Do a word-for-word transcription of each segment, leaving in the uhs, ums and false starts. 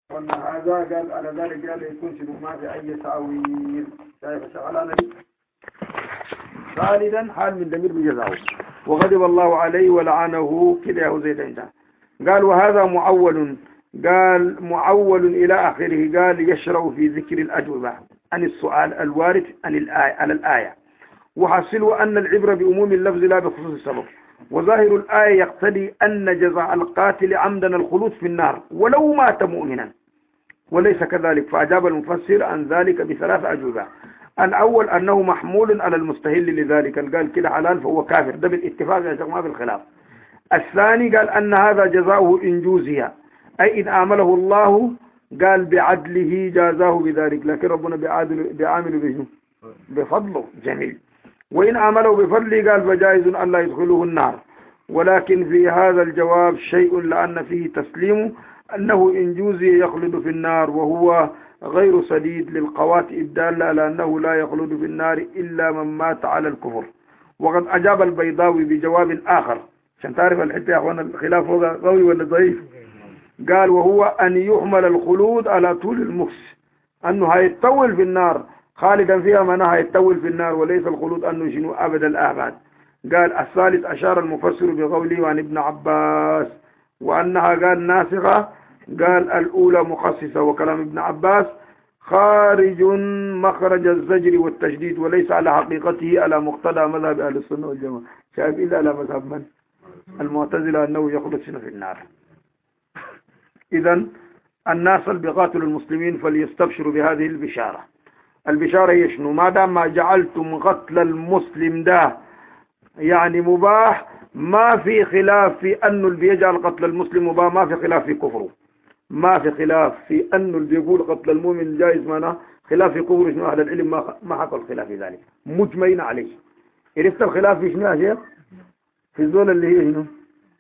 وأن هذا قال على ذلك قال يكون شنو ما في أي تأويل شايف شغلانة دي خالدا حال من دمير بجزاؤه وغضب الله عليه ولعنه كده يا زيد انت قال وهذا معول قال معول إلى آخره قال يشرع في ذكر الأجوبة عن السؤال الوارد عن الآية على الآية وحصلوا أن العبرة بأموم اللفظ لا بخصوص السبب وظاهر الآية يقتضي أن جزاء القاتل عمدا الخلود في النار ولو مات مؤمنا وليس كذلك فأجاب المفسر عن ذلك بثلاث أجوبة الأول أنه محمول على المستهل لذلك قال كده حلال فهو كافر ده بالاتفاق يا جماعة بالخلاف الثاني قال أن هذا جزاؤه إن جوزي أي إن آمله الله قال بعدله جازاه بذلك لكن ربنا بعادل بعامل بجنه بفضله جميل وإن آمله بفضله قال فجائز أن لا يدخله النار ولكن في هذا الجواب شيء لأن فيه تسليم أنه إن جوزي يخلد في النار وهو غير سديد للقوات الدالة على أنه لا يخلد في النار إلا من مات على الكفر وقد أجاب البيضاوي بجواب آخر عشان تعرف الحتة يا أخوانا الخلاف هو قوي ولا ضعيف قال وهو أن يحمل الخلود على طول المكس أنه هيتطول في النار خالدا فيها معناها هيتطول في النار وليس الخلود أنه شنو أبد الآباد قال الثالث أشار المفسر بقوله عن ابن عباس وأنها قال ناسخة قال الأولى مخصصة وكلام ابن عباس خارج مخرج الزجر والتشديد وليس على حقيقته على مقتضى مذهب أهل السنة والجماعة شايف إلا على مذهب من المعتزلة أنه يخلد شنو في النار إذن الناس اللي بيقاتلوا المسلمين فليستبشروا بهذه البشارة البشارة هي شنو ما دام ما جعلتم قتل المسلم ده يعني مباح ما في خلاف في أنه اللي بيجعل قتل المسلم مباح ما في خلاف في كفره ما في خلاف في أنه اللي بيقول قتل المؤمن جائز معناه خلاف في كفره شنو أهل العلم ما ما حكوا الخلاف في ذلك مجمعين عليه عرفت الخلاف في شنو يا شيخ في الزول اللي هي شنو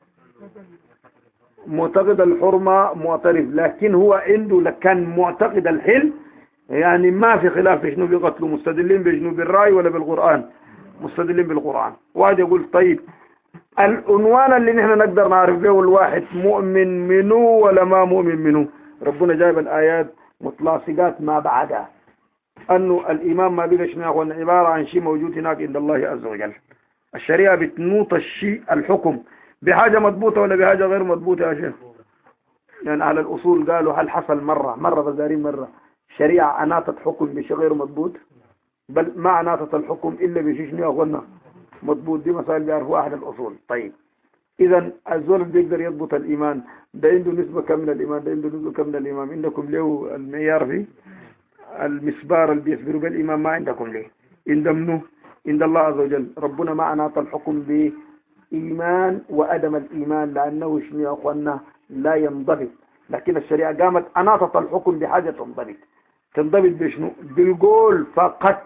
معتقد الحرمة معترف لكن هو عنده كان معتقد الحل يعني ما في خلاف في شنو بيقتلوا مستدلين بشنو بالرأي ولا بالقرآن مستدلين بالقرآن واحد يقول طيب العنوان اللي نحن نقدر نعرف به الواحد مؤمن منه ولا ما مؤمن منه ربنا جايب الآيات متلاصقات ما بعدها أنه الإيمان ما بقى شنو يقول عبارة عن شيء موجود هناك عند الله عز وجل الشريعة بتنوط الشيء الحكم بحاجة مضبوطة ولا بحاجة غير مضبوطة يا شيخ يعني على الأصول قالوا هل حصل مرة مرة بزارين مرة شريعة أناطت حكم بشيء غير مضبوط بل ما أناطت الحكم إلا بشيء شنو يقولنا مضبوط دي مسائل بيعرفوا أحد الأصول طيب إذا الزول بيقدر يضبط الإيمان ده عنده نسبة كم من الإيمان ده عنده نسبة كم من الإيمان عندكم له المعيار في المسبار اللي بيسبروا بالإيمان ما عندكم ليه عند منه عند الله عز وجل ربنا ما أناط الحكم بإيمان وأدم الإيمان لأنه شنو يا أخوانا لا ينضبط لكن الشريعة قامت أناطت الحكم بحاجة تنضبط تنضبط بشنو بالقول فقط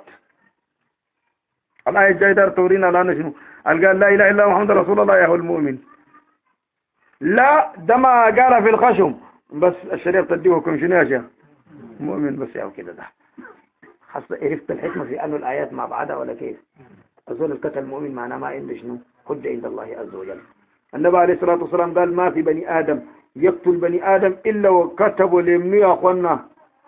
الآية الجاية دار تورينا الآن شنو قال لا إله إلا محمد رسول الله يا هو المؤمن لا ده ما قال في الخشم بس الشريعة تديه حكم شنو يا شيخ مؤمن بس يا كده ده حصل عرفت الحكمة في أنه الآيات ما بعدها ولا كيف أزول القتل المؤمن معناه ما عنده شنو حجة عند الله عز وجل النبي عليه الصلاة والسلام قال ما في بني آدم يقتل بني آدم إلا وكتبوا لمنه يا أخوانا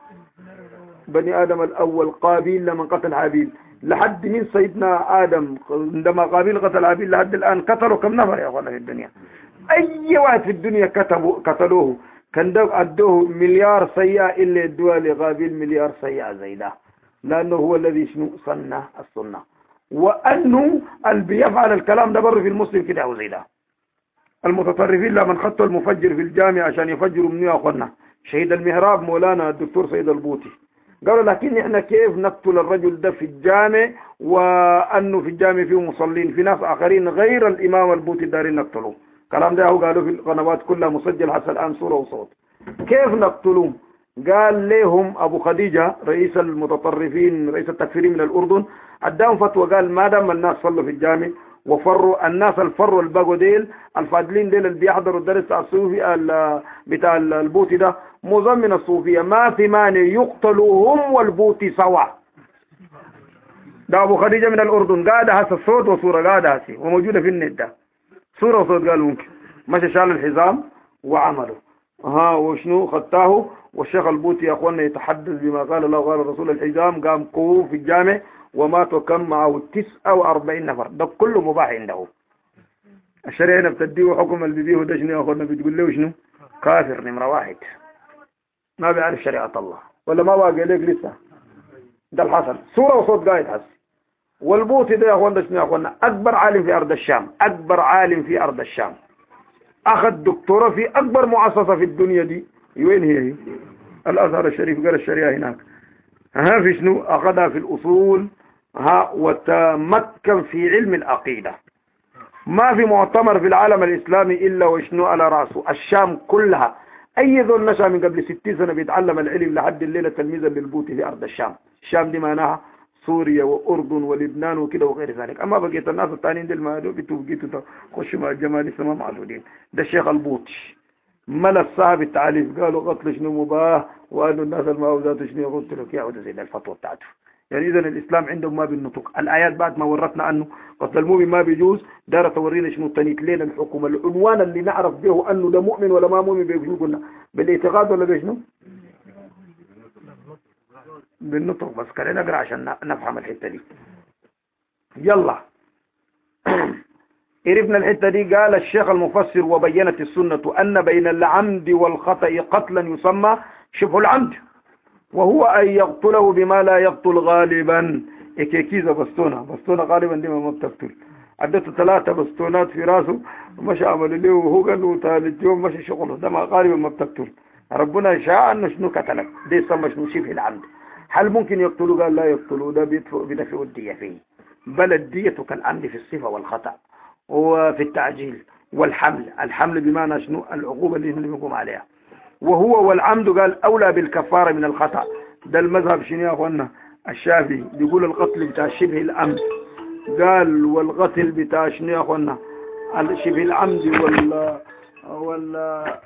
بني آدم الأول قابيل لمن قتل هابيل لحد من سيدنا آدم عندما قابيل قتل هابيل لحد الآن قتلوا كم نفر يا أخوانا في الدنيا أي واحد في الدنيا كتبوا قتلوه كان ده أدوه مليار سيئة إلا يدوها لقابيل مليار سيئة زي ده لأنه هو الذي شنو صنع السنة وأنه اللي بيفعل الكلام ده بر في المسلم كده أو زي ده المتطرفين لمن خطوا المفجر في الجامع عشان يفجروا منه يا أخوانا شهيد المهراب مولانا الدكتور سيد البوطي قالوا لكن احنا كيف نقتل الرجل ده في الجامع وأنه في الجامع فيه مصلين في ناس آخرين غير الإمام البوطي دارين نقتلوه كلام ده هو قالوا في القنوات كلها مسجل حتى الآن صورة وصوت كيف نقتلوه قال لهم أبو خديجة رئيس المتطرفين رئيس التكفيرين من الأردن اداهم فتوى قال ما دام الناس صلوا في الجامع وفروا الناس الفروا الباقوا ديل الفاضلين ديل اللي بيحضروا الدرس الصوفي بتاع البوطي ده معظم من الصوفية ما في مانع يقتلوا هم والبوطي سوا ده أبو خديجة من الأردن قاعدة هسه الصوت وصورة قاعدة هسه وموجودة في النت ده صورة وصوت قال ممكن مشى شال الحزام وعمله ها وشنو خطاه. والشيخ البوطي يا اخوانا يتحدث بما قال الله وقال الرسول. الحزام قام قوه في الجامع ومات وكم معه تسعة وأربعين نفر، ده كله مباح عنده. الشريعة هنا بتديه حكم اللي بيديه ده شنو يا اخوانا؟ بتقول له شنو؟ كافر نمرة واحد، ما بيعرف شريعة الله ولا ما واقع لك لسه. ده الحصل صورة وصوت قايد حس. والبوطي ده يا اخوانا شنو يا اخوانا؟ اكبر عالم في ارض الشام، اكبر عالم في ارض الشام، اخذ دكتوراه في اكبر مؤسسة في الدنيا دي. وين هي هي؟ الازهر الشريف. قال الشريعة هناك. ها في شنو؟ اخذها في الاصول. ها وتمكن في علم العقيدة. ما في مؤتمر في العالم الاسلامي الا وشنو على راسه. الشام كلها اي ذول نشأ من قبل ستين سنة بيتعلم العلم لحد الليلة تلميذا للبوطي في ارض الشام. الشام دي معناها سوريا واردن ولبنان وكده وغير ذلك. اما بقيت الناس الثانيين دول ما بتوقيتوا تخشوا مع الجمال لسه ما معدودين. ده الشيخ البوطي ملا الصعب التعليف. قالوا قتل شنو مباح، وقالوا الناس المعوذات شنو. قلت لك يا عود زي الفتوى بتاعته. يعني اذا الاسلام عندهم ما بالنطق. الايات بعد ما ورتنا انه قتل المؤمن ما بيجوز، دار تورينا شنو تنيت لنا الحكم. العنوان اللي نعرف به انه ده مؤمن ولا ما مؤمن بشنو قلنا؟ بالاعتقاد ولا بشنو؟ بالنطق. بس خلينا نقرا عشان نفهم الحته دي. يلا عرفنا الحته دي. قال الشيخ المفسر وبينت السنه ان بين العمد والخطأ قتلا يسمى شبه العمد، وهو أن يقتله بما لا يقتل غالبا. إكيكيزة بستونة بستونة غالبا دي ما بتقتل. عدته ثلاثة بستونات في راسه ومشى عمل له وهو قال له ثالث يوم مشي شغله. ده ما غالبا ما بتقتل. ربنا شاء أنه شنو قتلك. دي يسمى شنو شبه العمد. هل ممكن يقتلوا؟ قال لا يقتلوا. ده بدفع الدية فيه. بل الدية كالعمد في الصفة والخطأ وفي التعجيل والحمل. الحمل بمعنى شنو؟ العقوبة اللي بنقوم عليها. وهو والعمد قال أولى بالكفارة من الخطأ. ده المذهب شنو يا أخوانا؟ الشافعي بيقول القتل بتاع شبه العمد. قال والقتل بتاع شنو يا أخوانا؟ شبه العمد ولا ولا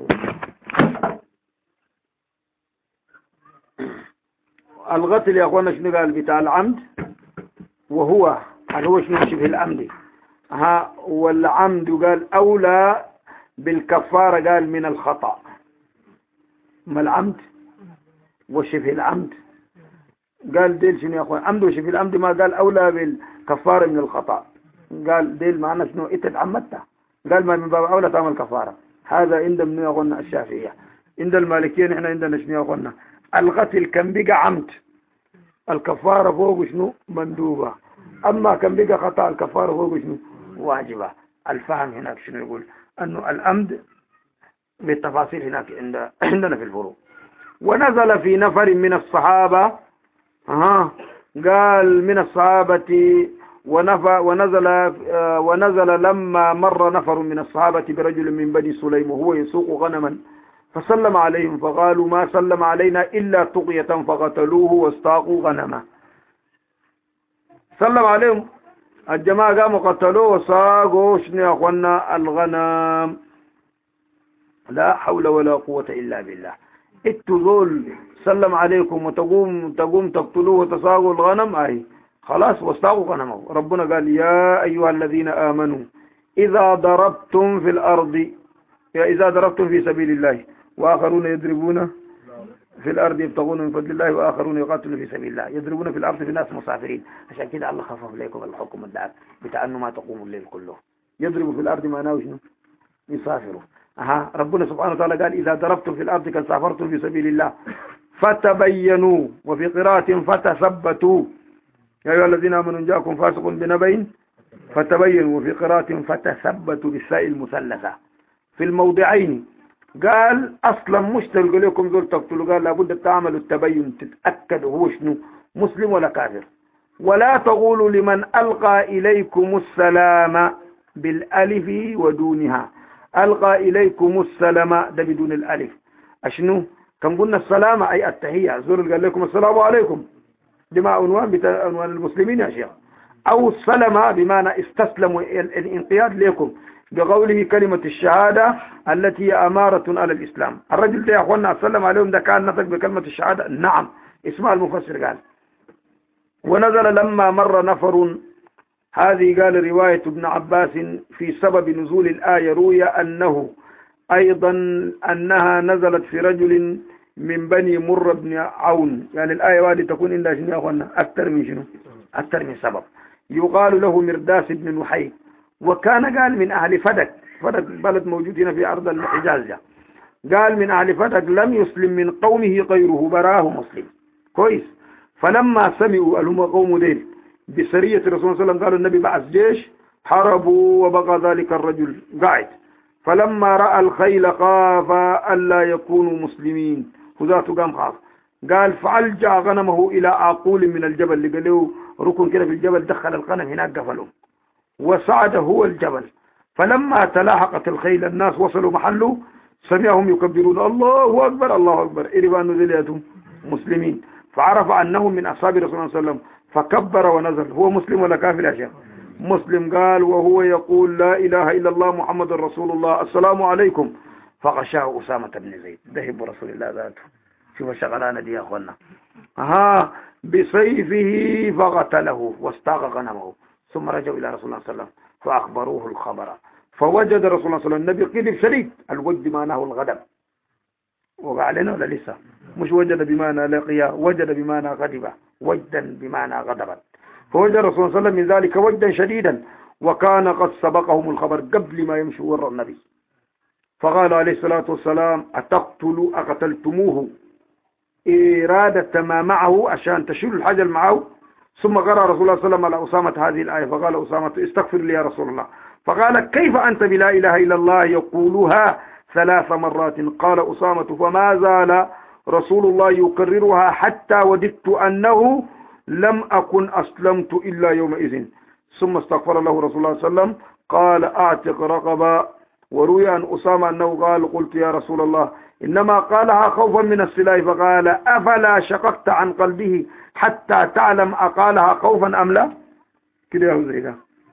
القتل يا أخوانا شنو قال بتاع العمد؟ وهو هل هو شنو شبه العمد؟ ها والعمد قال أولى بالكفارة قال من الخطأ. ما العمد وشبه العمد قال ديل شنو يا اخوان؟ عمد وشبه العمد ما قال اولى بالكفاره من الخطا. قال ديل معناه شنو؟ انت تعمدت. قال ما من باب اولى تعمل كفاره. هذا عند من يا اخوانا الشافعيه. عند المالكيه احنا عندنا شنو يا اخوانا؟ القتل كان بقى عمد الكفاره فوق شنو؟ مندوبه. اما كان بقى خطا الكفاره فوق شنو؟ واجبه. الفهم هناك شنو يقول؟ انه العمد بالتفاصيل هناك عند عندنا في الفروع. ونزل في نفر من الصحابة. ها قال من الصحابة ونفى ونزل ونزل لما مر نفر من الصحابة برجل من بني سليم وهو يسوق غنما فسلم عليهم فقالوا ما سلم علينا إلا تقية فقتلوه واستاقوا غنما. سلم عليهم الجماعة قاموا قتلوه وساقوا شنو يا اخوانا؟ الغنم. لا حول ولا قوة إلا بالله. انتوا ذول سلم عليكم وتقوم تقوم تقتلوه وتساقوا الغنم. اي خلاص واستاقوا غنمه. ربنا قال يا أيها الذين آمنوا إذا ضربتم في الأرض يا إذا ضربتم في سبيل الله وآخرون يضربون في الأرض يبتغون من فضل الله وآخرون يقاتلون في سبيل الله يضربون في الأرض في ناس مسافرين. عشان كده الله خفف لكم الحكم الدعاء بتاع أنه ما تقوم الليل كله. يضرب في الأرض معناه شنو؟ يسافروا. أها ربنا سبحانه وتعالى قال إذا ضربتم في الأرض كسافرتم في سبيل الله فتبينوا وفي قراءة فتثبتوا يا أيها الذين آمنوا جاءكم فاسق بنبأ فتبينوا وفي قراءة فتثبتوا بالساء المثلثة في الموضعين. قال أصلا مشترك لكم ذول تقتلوا. قال لابد تعملوا التبين تتأكدوا هو شنو مسلم ولا كافر. ولا تقولوا لمن ألقى إليكم السلام بالألف ودونها. ألقى إليكم السلام ده بدون الألف. أشنو كم قلنا السلام أي التحية. زور قال لكم السلام عليكم دي ما عنوان بتاع عنوان المسلمين يا شيخ. أو السلام بمعنى استسلموا الانقياد لكم بقوله كلمة الشهادة التي هي أمارة على الإسلام. الرجل ده يا أخوانا سلم عليهم ده كان نطق بكلمة الشهادة. نعم اسمع المفسر قال ونزل لما مر نفر. هذه قال رواية ابن عباس في سبب نزول الآية روي أنه أيضا أنها نزلت في رجل من بني مر بن عون. يعني الآية هذه تكون إلا شنو يا أخوانا أكثر من شنو أكثر من سبب. يقال له مرداس بن نحيب، وكان قال من أهل فدك. فدك بلد موجود هنا في أرض الحجاز. قال من أهل فدك لم يسلم من قومه غيره، براه مسلم كويس. فلما سمعوا اللي هم قوم ديل بسرية الرسول صلى الله عليه وسلم قالوا النبي بعث جيش، حاربوا وبقى ذلك الرجل قاعد. فلما رأى الخيل خاف ألا يكونوا مسلمين، وذاته قام خاف. قال فألجأ غنمه إلى عقول من الجبل، اللي قالوا ركن كده في الجبل، دخل الغنم هناك قفله وصعد هو الجبل. فلما تلاحقت الخيل الناس وصلوا محله سمعهم يكبرون الله أكبر الله أكبر، إربا نزليتهم مسلمين. فعرف أنهم من أصحاب رسول الله صلى الله عليه وسلم فكبر ونزل. هو مسلم ولا كافر يا شيخ؟ مسلم. قال وهو يقول لا إله إلا الله محمد رسول الله السلام عليكم. فغشاه أسامة بن زيد، ذهب رسول الله ذاته. شوف الشغلانة دي يا أخوانا. ها بسيفه فقتله واستاق غنمه، ثم رجعوا إلى رسول الله صلى الله عليه وسلم فأخبروه الخبر. فوجد رسول الله صلى الله عليه وسلم النبي قلب شديد. الوجد معناه الغضب، وقع لنا ولا لسه؟ مش وجد بمعنى لقيا، وجد بمعنى غضب، وجدا بمعنى غضبا. فوجد الرسول صلى الله عليه وسلم من ذلك وجدا شديدا، وكان قد سبقهم الخبر قبل ما يمشوا وراء النبي. فقال عليه الصلاة والسلام أتقتلوا أقتلتموه إرادة ما معه عشان تشيلوا الحجل معه؟ ثم قرأ رسول الله صلى الله عليه وسلم على أسامة هذه الآية. فقال أسامة استغفر لي يا رسول الله. فقال كيف أنت بلا إله إلا الله يقولها ثلاث مرات؟ قال أسامة فما زال رسول الله يكررها حتى وددت أنه لم أكن أسلمت إلا يومئذ. ثم استغفر له رسول الله صلى الله عليه وسلم قال أعتق رقبة. وروي عن أسامة أنه قال قلت يا رسول الله إنما قالها خوفا من السلاح. فقال أفلا شققت عن قلبه حتى تعلم أقالها خوفا أم لا؟ كده يا زيدا.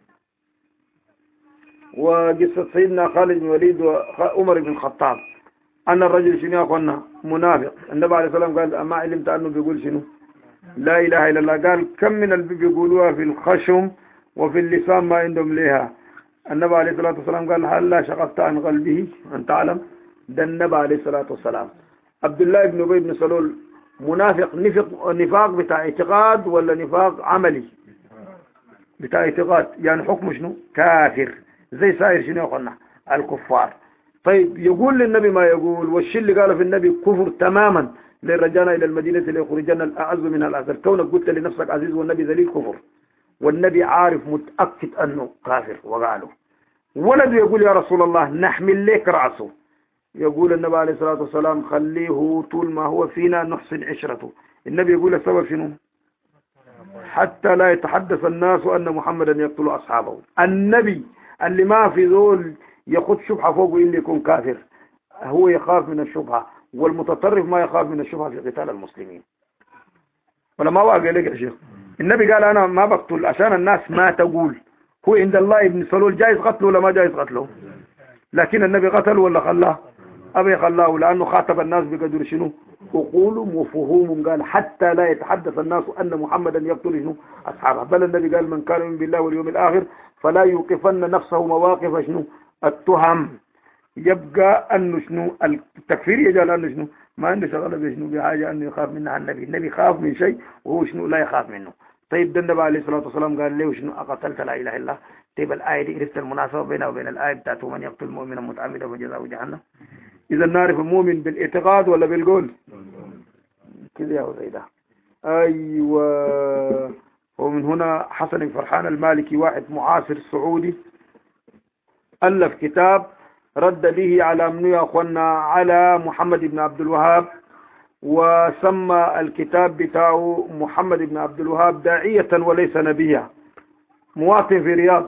وقصة سيدنا خالد بن الوليد وعمر بن الخطاب أن الرجل شنو يا أخوانا منافق. النبي عليه الصلاة والسلام قال أما علمت أنه بيقول شنو لا إله إلا الله؟ قال كم من اللي بيقولوها في الخشم وفي اللسان ما عندهم ليها. النبي عليه الصلاة والسلام قال هل لا شققت عن قلبه أن تعلم؟ ده النبي عليه الصلاة والسلام. عبد الله بن أبي بن سلول منافق نفق نفاق بتاع اعتقاد ولا نفاق عملي؟ بتاع اعتقاد، يعني حكمه شنو؟ كافر زي سائر شنو يا أخوانا الكفار. طيب يقول للنبي ما يقول، والشيء اللي قاله في النبي كفر تماما. لرجعنا إلى المدينة ليخرجنا الأعز من الأذل. كونك قلت لنفسك عزيز والنبي ذليل كفر، والنبي عارف متأكد أنه كافر وقاله. ولده يقول يا رسول الله نحمل لك رأسه. يقول النبي عليه الصلاة والسلام خليه طول ما هو فينا نحسن عشرته. النبي يقول السبب شنو؟ حتى لا يتحدث الناس أن محمدا يقتل أصحابه. النبي اللي ما في ذول يخد شبهة فوقه إلا يكون كافر، هو يخاف من الشبهة، والمتطرف ما يخاف من الشبهة في قتال المسلمين. ولا ما واقع لك يا شيخ؟ النبي قال أنا ما بقتل عشان الناس ما تقول هو عند الله ابن سلول جائز قتله ولا ما جائز قتله. لكن النبي قتله ولا خلاه؟ أبي خلاه، لأنه خاطب الناس بقدر شنو عقولهم وفهومهم. قال حتى لا يتحدث الناس أن محمدا يقتل شنو أصحابه. بل النبي قال من كان يؤمن بالله واليوم الآخر فلا يوقفن نفسه مواقف شنو التهم. يبقى أنه شنو التكفير يجعل أنه شنو ما عنده شغله بشنو بحاجة أنه يخاف منها النبي. النبي خاف من شيء وهو شنو لا يخاف منه. طيب ده النبي عليه الصلاة والسلام قال له شنو أقتلت لا إله إلا الله. طيب الآية دي عرفت المناسبة بينها وبين الآية بتاعته من يقتل مؤمنا متعمدا فجزاؤه جهنم. إذا نعرف المؤمن بالاعتقاد ولا بالقول؟ كده يا زيدا. أيوة. ومن هنا حسن بن فرحان المالكي واحد معاصر سعودي ألف كتاب رد به على منو يا أخوانا على محمد بن عبد الوهاب، وسمى الكتاب بتاعه محمد بن عبد الوهاب داعية وليس نبيا. مواطن في رياض،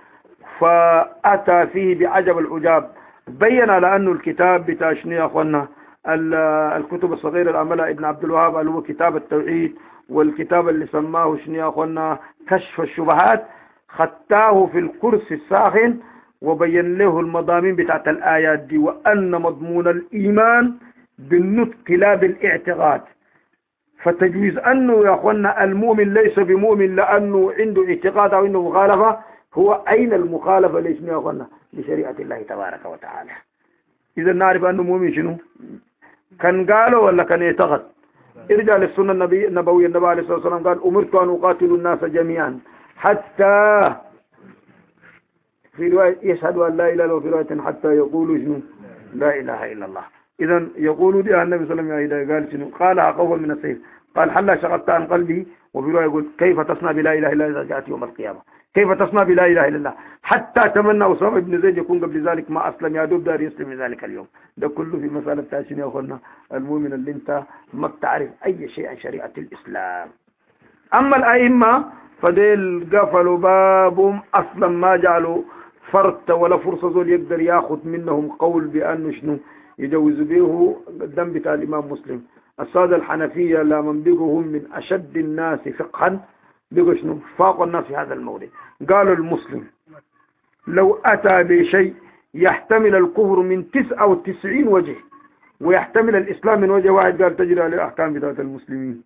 فأتى فيه بعجب العجاب. بين على أنه الكتاب بتاع شنو يا أخوانا الكتب الصغيرة اللي عملها ابن عبد الوهاب اللي هو كتاب التوحيد، والكتاب اللي سماه شنو يا أخوانا كشف الشبهات، خطاه في الكرسي الساخن وبين له المضامين بتاعت الآيات دي، وأن مضمون الإيمان بالنطق لا بالاعتقاد. فتجويز أنه يا أخوانا المؤمن ليس بمؤمن لأنه عنده اعتقاد أو عنده مخالفة، هو أين المخالفة ليش يا أخوانا لشريعة الله تبارك وتعالى. إذا نعرف أنه مؤمن شنو كان قالوا ولا كان يعتقد. ارجع للسنة النبي النبوية. النبي عليه الصلاة والسلام قال أمرت أن أقاتل الناس جميعا حتى في رواية يشهدوا أن لا إله إلا الله، في رواية حتى يقولوا شنو لا إله إلا الله. إذا يقولوا دي النبي صلى الله عليه وسلم قال شنو قالها خوفا من السيف. قال هلا شغلت عن قلبي. وفي رواية يقول كيف تصنع بلا إله إلا الله إذا جاءت يوم القيامة، كيف تصنع بلا إله إلا الله. حتى تمنى أسامة بن زيد يكون قبل ذلك ما أسلم، يا دوب دار يسلم من ذلك اليوم. ده كله في مسألة تاشين يا أخوانا المؤمن اللي انت ما بتعرف أي شيء عن شريعة الإسلام. أما الأئمة فديل قفلوا بابهم أصلا، ما جعلوا فرط ولا فرصة زول يقدر ياخذ منهم قول بأنه شنو يجوز به الدم بتاع الإمام مسلم. السادة الحنفية لما بقوا هم من أشد الناس فقها، بقوا شنو فاقوا الناس في هذا الموضوع. قالوا المسلم لو أتى بشيء يحتمل الكفر من تسعة وتسعين وجه ويحتمل الإسلام من وجه واحد، قال تجري على الأحكام بتاعت المسلمين.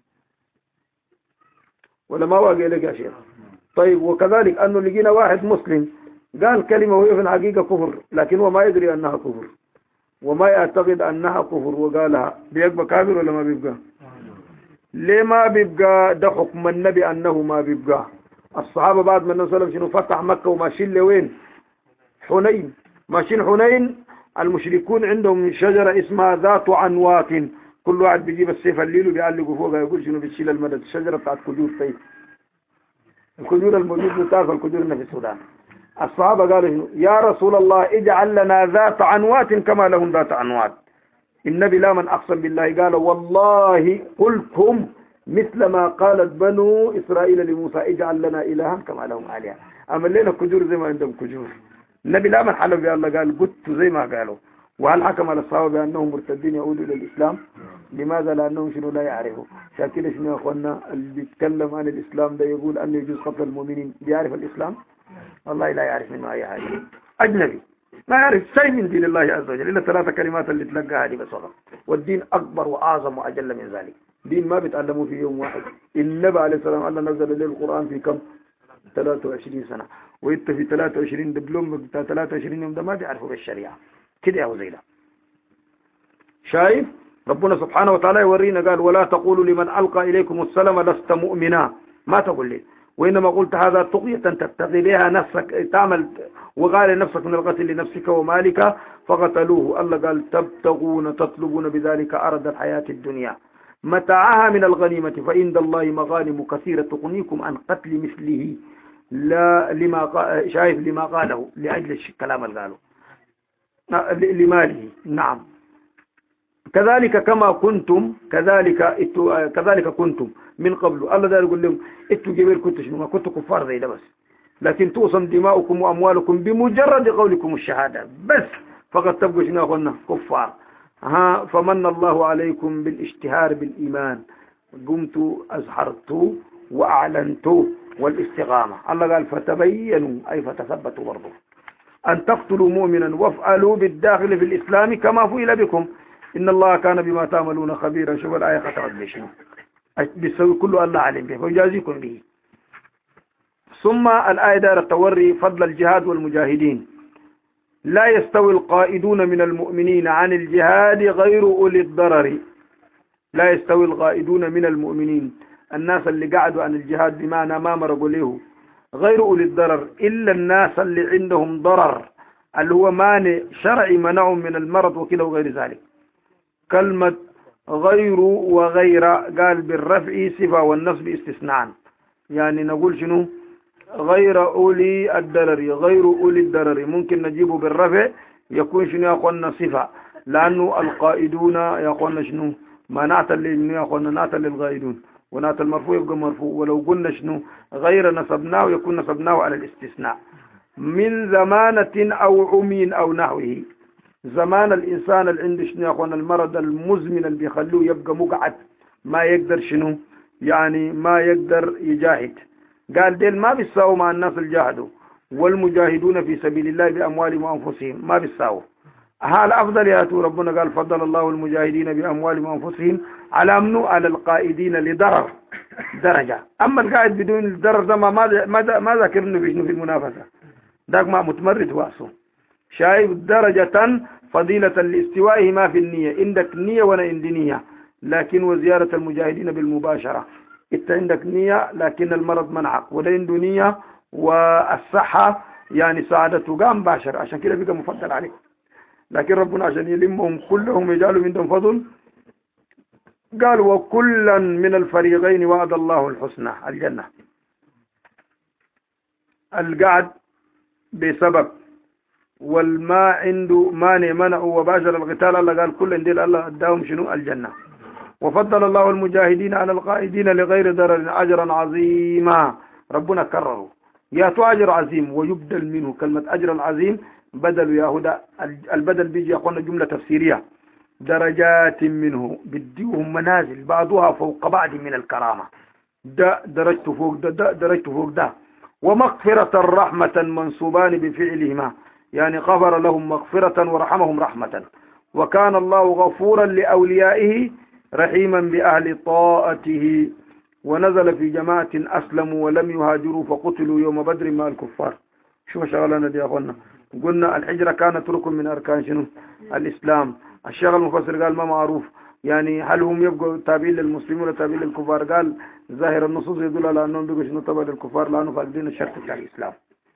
ولا ما واقع لك يا شيخ؟ طيب وكذلك أنه لقينا واحد مسلم قال كلمة وهي في الحقيقة كفر، لكن هو ما يدري أنها كفر وما يعتقد أنها كفر وقالها، بيبقى كافر ولا ما بيبقى؟ ليه ما بيبقى؟ ده حكم النبي أنه ما بيبقى. الصحابة بعد ما النبي صلى الله عليه وسلم فتح مكة وماشيين لوين؟ حنين. ماشيين حنين، المشركون عندهم شجرة اسمها ذات عنوات، كل واحد بيجيب السيف الليل وبيعلقوا فوقها يقول شنو بتشيل المدد. الشجرة بتاعت كجور طيب، الكجور الموجود بتاعت الكجور في السودان. الصحابة قالوا شنو يا رسول الله اجعل لنا ذات عنوات كما لهم ذات عنوات. النبي لا من أقسم بالله قال والله قلتم مثل ما قالت بنو إسرائيل لموسى اجعل لنا إلها كما لهم آلهة. أما لنا كجور زي ما عندهم كجور. النبي لا من حلف بالله قال قلت زي ما قالوا. وهل حكم على الصحابة بأنهم مرتدين يعودوا إلى الإسلام؟ لماذا؟ لأنهم شنو لا يعرفوا. شاكين شنو يا أخوانا اللي بيتكلم عن الإسلام ده يقول أنه يجوز قتل المؤمنين، بيعرف الإسلام؟ والله لا يعرف منه أي حاجة. أجنبي ما يعرف شيء من دين الله عز وجل إلا ثلاثة كلمات اللي تلقاها هذه بس فقط. والدين أكبر وأعظم وأجل من ذلك. دين ما بيتعلموه في يوم واحد. النبي عليه السلام الله نزل له القرآن في كم؟ ثلاثة وعشرين سنة. وإنت في ثلاثة وعشرين دبلوم بتاع ثلاثة وعشرين يوم ده ما بيعرفوا بالشريعة كده يا وزيلة. شايف ربنا سبحانه وتعالى يورينا قال ولا تقولوا لمن ألقى إليكم السلام لست مؤمنا، ما تقول لي، وإنما قلت هذا تقية تبتغي بها نفسك، تعمل وقال نفسك من القتل لنفسك ومالك فقتلوه. الله قال تبتغون تطلبون بذلك أرض الحياة الدنيا متاعها من الغنيمة فإن الله مغانم كثيرة تغنيكم عن قتل مثله. لا لما قا... شايف لما قاله لأجل الكلام اللي قاله لماله. نعم كذلك كما كنتم كذلك اتو... كذلك كنتم من قبل. الله ده يقول لهم انتوا جبير كنتوا شنو؟ ما كنتوا كفار زي ده بس، لكن توصم دماؤكم واموالكم بمجرد قولكم الشهاده بس فقد تبقوا شنو قلنا كفار. ها فمن الله عليكم بالاشتهار بالايمان قمتوا ازهرتوا واعلنتوا والاستقامه. الله قال فتبينوا اي فتثبتوا برضه ان تقتلوا مؤمنا وافعلوا بالداخل في الاسلام كما فعل بكم ان الله كان بما تعملون خبيرا. شوف الايه ختمت بشنو؟ بيسوي كله الله عليم به ويجازيكم به. ثم الآية دار توري فضل الجهاد والمجاهدين. لا يستوي القائدون من المؤمنين عن الجهاد غير أولي الضرر. لا يستوي القائدون من المؤمنين الناس اللي قعدوا عن الجهاد بمعنى ما مرقوا له غير أولي الضرر إلا الناس اللي عندهم ضرر اللي هو مانع شرعي منعهم من المرض وكذا وغير ذلك. كلمة غير وغير قال بالرفع صفة والنصب استثناء، يعني نقول شنو غير أولي الضرر غير أولي الضرر ممكن نجيبه بالرفع يكون شنو يا أخوانا صفة، لأنه القائدون يا أخوانا شنو ما نعتل يا أخوانا نعتل للغائدون ونعتل المرفوع يبقى مرفوع. ولو قلنا شنو غير نصبناه يكون نصبناه على الاستثناء. من زمانة أو عمي أو نحوه. زمان الإنسان اللي عنده شنو يا أخوانا المرض المزمن اللي بيخلوه يبقى مقعد ما يقدر شنو يعني ما يقدر يجاهد. قال ديل ما بيساووا مع الناس اللي جاهدوا والمجاهدون في سبيل الله بأموالهم وأنفسهم ما بيساووا. هذا أفضل يا تو ربنا قال فضل الله المجاهدين بأموالهم وأنفسهم على منو على القائدين لضرر درجة. أما القائد بدون الضرر ده ما ما ما ذكرنا في شنو في المنافسة ذاك ما متمرد واسو. شايف درجة فضيلة لاستوائهما في النية، عندك نية وأنا عندي نية، لكن وزيارة المجاهدين بالمباشرة. انت عندك نية لكن المرض منعك، وده عنده نية والصحة يعني سعادته قام باشر، عشان كده بقى مفضل عليك. لكن ربنا عشان يلمهم كلهم يجعلوا عندهم فضل قال وكلا من الفريقين وعد الله الحسنى الجنة. القعد بسبب والما عنده مانع منع وباشر القتال، الله قال كل ديل الله اداهم شنو؟ الجنة. وفضل الله المجاهدين على القائدين لغير ضرر أجرا عظيما. ربنا كرره ياتوا أجر عظيم ويبدل منه كلمة أجر العظيم بدل يهودا. البدل بيجي يقولنا جملة تفسيرية درجات منه، بديهم منازل بعضها فوق بعض من الكرامة، ده درجته فوق ده, ده درجته فوق ده. ومغفرة رحمة منصوبان بفعلهما، يعني غفر لهم مغفرة ورحمهم رحمة. وكان الله غفورا لأوليائه رحيما بأهل طاعته. ونزل في جماعة أسلموا ولم يهاجروا فقتلوا يوم بدر مع الكفار. شو شغلنا دي يا أخوانا؟ قلنا الحجرة كانت ركن من أركان شنو؟ الإسلام. الشيخ المفسر قال ما معروف يعني هل هم يبقوا تابعين للمسلمين ولا تابعين للكفار؟ قال ظاهر النصوص يدل على أنهم بيقوا شنو تبع للكفار لأنه فاقدين الشرط بتاع الإسلام.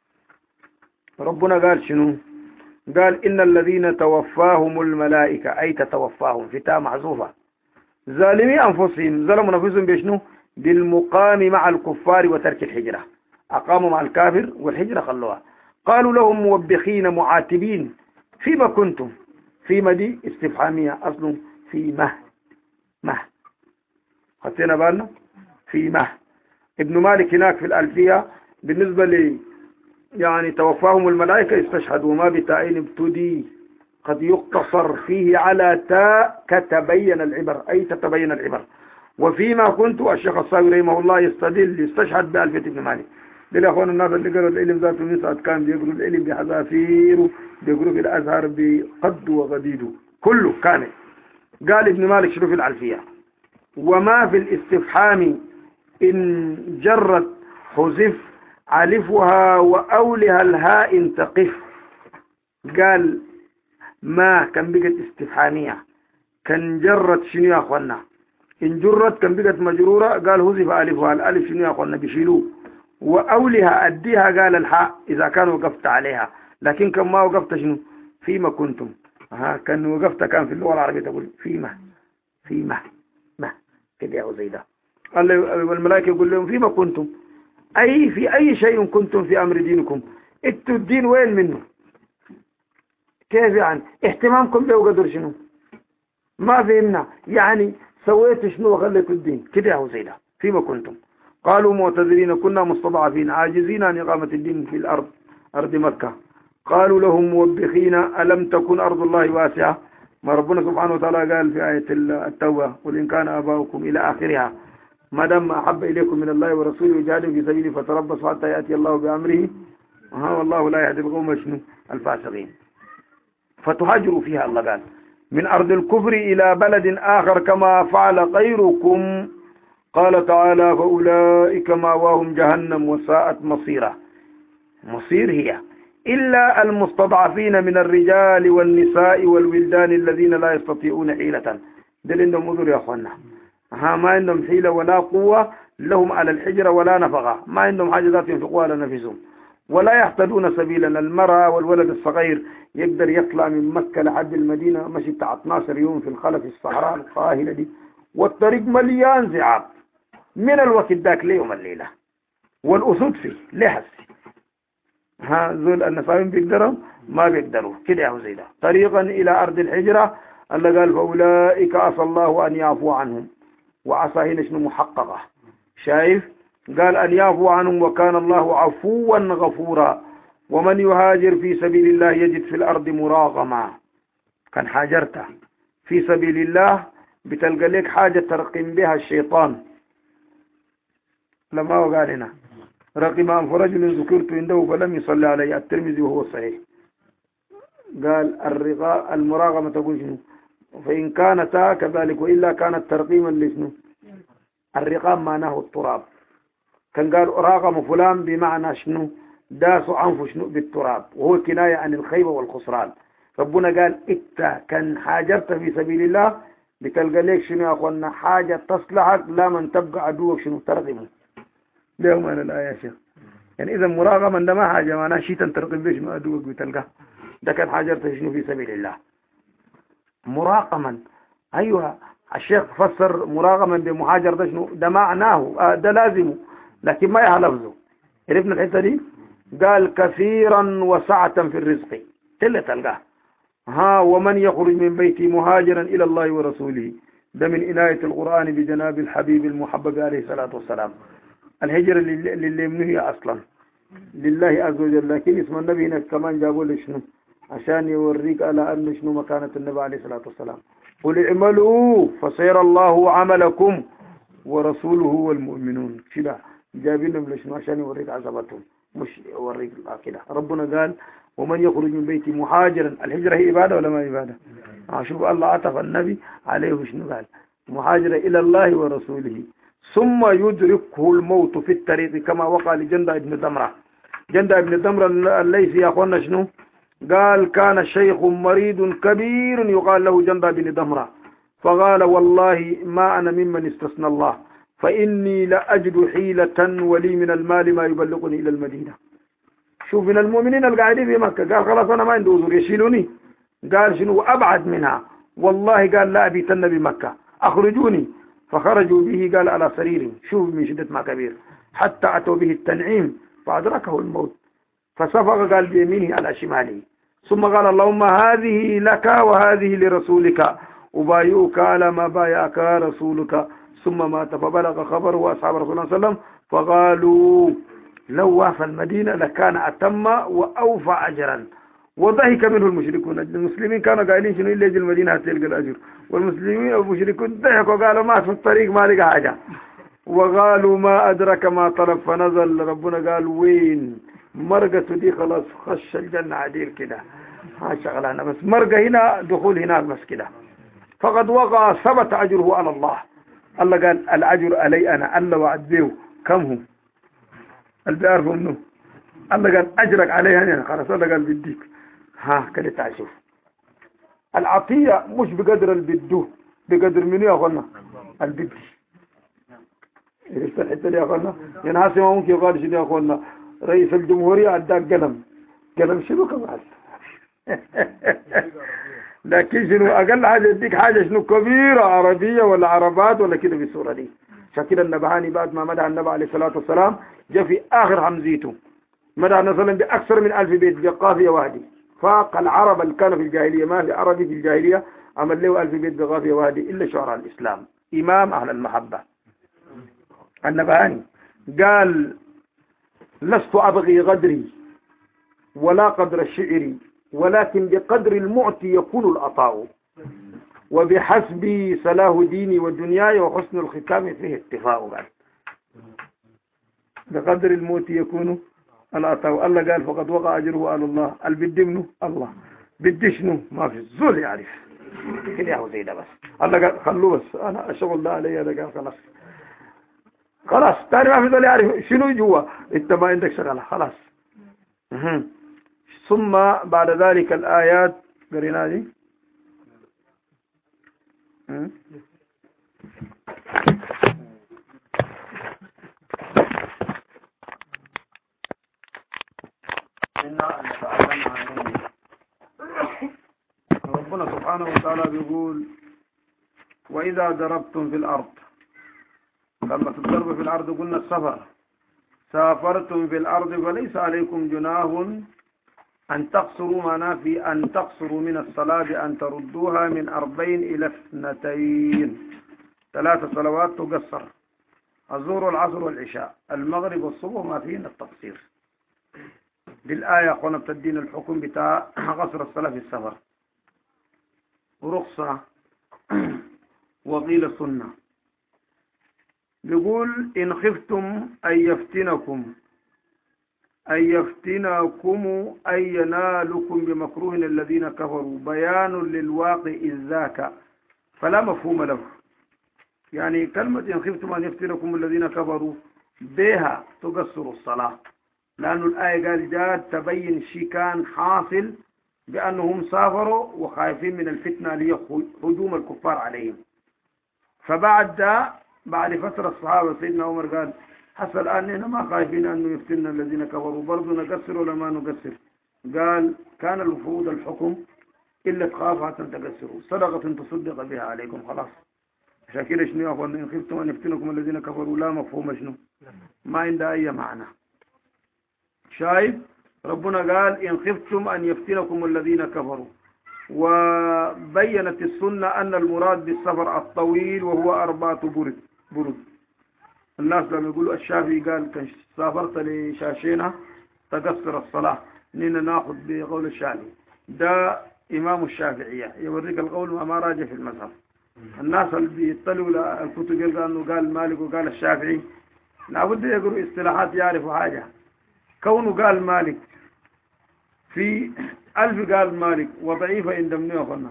ربنا قال شنو؟ قال إن الذين توفاهم الملائكة، أي تتوفاهم في تاء محذوفة، ظالمي أنفسهم ظلموا نفسهم بشنو؟ بالمقام مع الكفار وترك الحجرة. أقاموا مع الكافر والحجرة خلوها. قالوا لهم موبخين معاتبين فيما كنتم، فيما دي استفهامية أصل في مه مه خطينا بالنا في مه. ابن مالك هناك في الألفية بالنسبة لي يعني توفاهم الملائكة استشهدوا ما بتاءين ابتدي قد يقتصر فيه على تاء كتبين العبر، أي تتبين العبر. وفيما كنت الشيخ الصاوي رحمه الله يستدل يستشهد بألفية ابن مالك. دل يا اخوان الناس اللي قالوا العلم ذاته من ساعة كان بيقروا العلم بحذافير، بيقروا في الأزهر بقد وغديد كله كامل. قال ابن مالك شنو في الألفية؟ وما في الاستفحام إن جرت حذف علفها وأولها الهاء تقف. قال ما كان بقت استفهامية، كان جرت شنو يا اخوانا؟ إن جرت كان بقت مجرورة، قال هزف ألفها، الألف شنو يا اخوانا؟ بيشيلوه. وأولها أديها قال الحاء إذا كان وقفت عليها، لكن كان ما وقفت شنو؟ فيما كنتم. ها كان وقفت كان في اللغة العربية تقول فيما فيما ما كده يا زي ده. والملائكة يقول لهم فيما كنتم، أي في أي شيء كنتم في أمر دينكم. انتوا الدين وين منه؟ كيف يعني؟ اهتمامكم به وقدر شنو؟ ما فهمنا يعني سويت شنو وخليتوا الدين كده يا زي ده. فيما كنتم قالوا معتذرين كنا مستضعفين عاجزين عن إقامة الدين في الأرض أرض مكة. قالوا لهم موبخين ألم تكن أرض الله واسعة. ما ربنا سبحانه وتعالى قال في آية التوبة قل إن كان آباؤكم إلى آخرها ما دام أحب إليكم من الله ورسوله وجاهدوا في سبيله فتربصوا حتى يأتي الله بأمره ها والله لا يهدي القوم شنو الفاسقين. فتهاجروا فيها الله قال من أرض الكفر إلى بلد آخر كما فعل غيركم. قال تعالى فأولئك مأواهم جهنم وساءت مصيرا. مصير هي إلا المستضعفين من الرجال والنساء والولدان الذين لا يستطيعون حيلة. دل عندهم أذر يا أخوانا، ها ما عندهم حيلة ولا قوة لهم على الحجرة ولا نفقة، ما عندهم حاجة ذات ينفقوها على نفسهم ولا يهتدون سبيلا. المرأة والولد الصغير يقدر يطلع من مكة لحد المدينة مشي بتاع اثناشر يوم في الخلف الصحراء القاهلة دي، والطريق مليان زعاب من الوقت ذاك ليوم الليلة، والأسود فيه لهس. ها ذول النصارين بيقدروا ما بيقدروا كده يا زيدا. طريقا إلى أرض الحجرة الله قال فأولئك عسى الله أن يعفو عنهم. وعسى هنا شنو محققة، شايف؟ قال أن يعفو عنهم وكان الله عفوا غفورا. ومن يهاجر في سبيل الله يجد في الأرض مراغما. كان حاجرته في سبيل الله بتلقى لك حاجة ترقم بها الشيطان. لما هو قال هنا رقم أنف رجل ذكرت عنده فلم يصلي عليه الترمذي وهو صحيح. قال الرغاء المراغمة تقول شنو؟ فإن كانتا كذلك وإلا كانت ترقيما لشنو؟ الرقام معناه التراب. كان قال راغم فلان بمعنى شنو؟ داس عنف شنو بالتراب، وهو كناية عن الخيبة والخسران. ربنا قال إتا كان حاجرت في سبيل الله بتلقى ليك شنو يا أخوانا حاجة تصلحك لا من تبقى عدوك شنو ترغمه اليوم أنا الآية يا شيخ يعني إذا مراغما ده ما حاجة معناها شيء ترغب بيش ما عدوك بتلقى ده كان حاجرت شنو في سبيل الله مراقما أيها الشيخ فسر مراغما بمهاجر ده شنو ده معناه آه ده لازمه لكن ما يهلفظه عرفنا الحتة دي قال كثيرا وسعة في الرزق تلة تلقاه ها ومن يخرج من بيتي مهاجرا إلى الله ورسوله ده من إناية القرآن بجناب الحبيب المحبب عليه الصلاة والسلام الهجرة للي منه أصلا لله عز وجل لكن اسم النبي هنا كمان جابوا له شنو عشان يوريك على أن شنو مكانة النبي عليه الصلاة والسلام قل اعملوا فسيرى الله عملكم ورسوله والمؤمنون كده جابينهم لشنو عشان يوريك عذابتهم مش يوريك كده ربنا قال ومن يخرج من بيتي مهاجرا الهجرة هي إبادة ولا ما إبادة آه شوف الله عطف النبي عليه شنو قال مهاجرا إلى الله ورسوله ثم يدركه الموت في الطريق كما وقع لجندة ابن دمرة جندة ابن دمرة الليثي يا أخوانا شنو قال كان شيخ مريض كبير يقال له جندة بن دمرة فقال والله ما أنا ممن استثنى الله فإني لأجد حيلة ولي من المال ما يبلغني إلى المدينة شوف من المؤمنين القاعدين في مكة قال خلاص أنا ما عندي أذر يشيلوني قال شنو أبعد منها والله قال لا أبيتن بمكة أخرجوني فخرجوا به قال على سرير شوف من شدة ما كبير حتى أتوا به التنعيم فأدركه الموت فصفق قال بيمينه على شماله ثم قال اللهم هذه لك وهذه لرسولك أبايعك على ما بايعك رسولك ثم مات فبلغ خبره أصحاب رسول الله صلى الله عليه وسلم فقالوا لو وافى المدينة لكان أتم وأوفى أجرا وضحك منه المشركون المسلمين كانوا قايلين شنو اللي يجي المدينة هتلقى الأجر والمسلمين والمشركون ضحكوا قالوا ما في الطريق ما لقى حاجة وقالوا ما أدرك ما طلب فنزل ربنا قال وين مرقة دي خلاص خش الجنة عديل كده ها شغلانة بس مرقة هنا دخول هناك بس كده فقد وقع ثبت أجره على الله الله قال الأجر علي أنا الله وعد به كم هو اللي بيعرفوا منه الله قال أجرك عليها أنا خلاص الله قال بديك ها كده تعشوف العطية مش بقدر البدو بقدر منو يا أخوانا البدي عرفت الحتة دي يا أخوانا يعني هاسي ما ممكن يقال شنو يا أخوانا رئيس الجمهورية أداك قلم قلم شنو كمان لكن شنو أقل حاجة يديك حاجة شنو كبيرة عربية ولا عربات ولا كده بالصورة دي شكل النبهاني بعد ما مدح النبي عليه الصلاة والسلام جاء في آخر حمزيته مدح مثلا بأكثر من ألف بيت بقافية واحدة فاق العرب اللي كانوا في الجاهلية ما في عربي في الجاهلية عمل له ألف بيت بقافية واحدة إلا شعراء الإسلام إمام أهل المحبة النبهاني قال لست أبغي غدري ولا قدر الشعر ولكن بقدر المعطي يكون العطاء وبحسب صلاح ديني ودنياي وحسن الختام فيه اتفاق قال بقدر الموت يكون العطاء الله قال فقد وقع أجره على الله البد منه الله بدي شنو ما في الزول يعرف كده هو زي ده بس الله قال خلوه بس أنا أشغل ده علي هذا قال خلاص خلاص تاني ما في ذول يعرف شنو جوا انت ما عندك شغلة خلاص مه. ثم بعد ذلك الآيات قرينا دي ربنا سبحانه وتعالى بيقول وإذا ضربتم في الأرض لما تضرب في الأرض قلنا السفر سافرتم في الأرض فليس عليكم جناح أن تقصروا معنا في أن تقصروا من الصلاة أن تردوها من أربعين إلى اثنتين ثلاث صلوات تقصر الظهر والعصر والعشاء المغرب والصبح ما فيهن التقصير بالآية قلنا بتدين الحكم بتاع قصر الصلاة في السفر ورخصة وقيل سنة بيقول إن خفتم أن يفتنكم أن يفتنكم أن ينالكم بمكروه الذين كفروا بيان للواقع إذ ذاك فلا مفهوم له يعني كلمة إن خفتم أن يفتنكم الذين كفروا بها تقصر الصلاة لأن الآية قال جاءت تبين شيء كان حاصل بأنهم سافروا وخايفين من الفتنة لهجوم الكفار عليهم. فبعد ده بعد فترة الصحابة سيدنا عمر قال حتى الآن نحن ما خايفين أنه يفتنا الذين كفروا برضو نقصر ولا ما نقصر. قال كان المفروض الحكم إلا تخافوا حتى تقصروا صدقة تصدق بها عليكم خلاص. عشان كده شنو يا أخوان إن خفتم أن يفتنكم الذين كفروا لا مفهوم شنو ما عنده أي معنى. شايف ربنا قال إن خفتم أن يفتنكم الذين كفروا. وبينت السنة أن المراد بالسفر الطويل وهو أربعة برد برد. الناس لما يقولوا الشافعي قال كان سافرت لشاشينا تقصر الصلاة نينا ناخذ بقول الشافعي ده إمام الشافعية يوريك القول ما راجع في المذهب. الناس اللي بيطلعوا الكتب يلقى أنه قال مالك وقال الشافعي لابد يقروا اصطلاحات يعرفوا حاجة. كونه قال مالك في ألف قال مالك وضعيفة عند من يأخذنا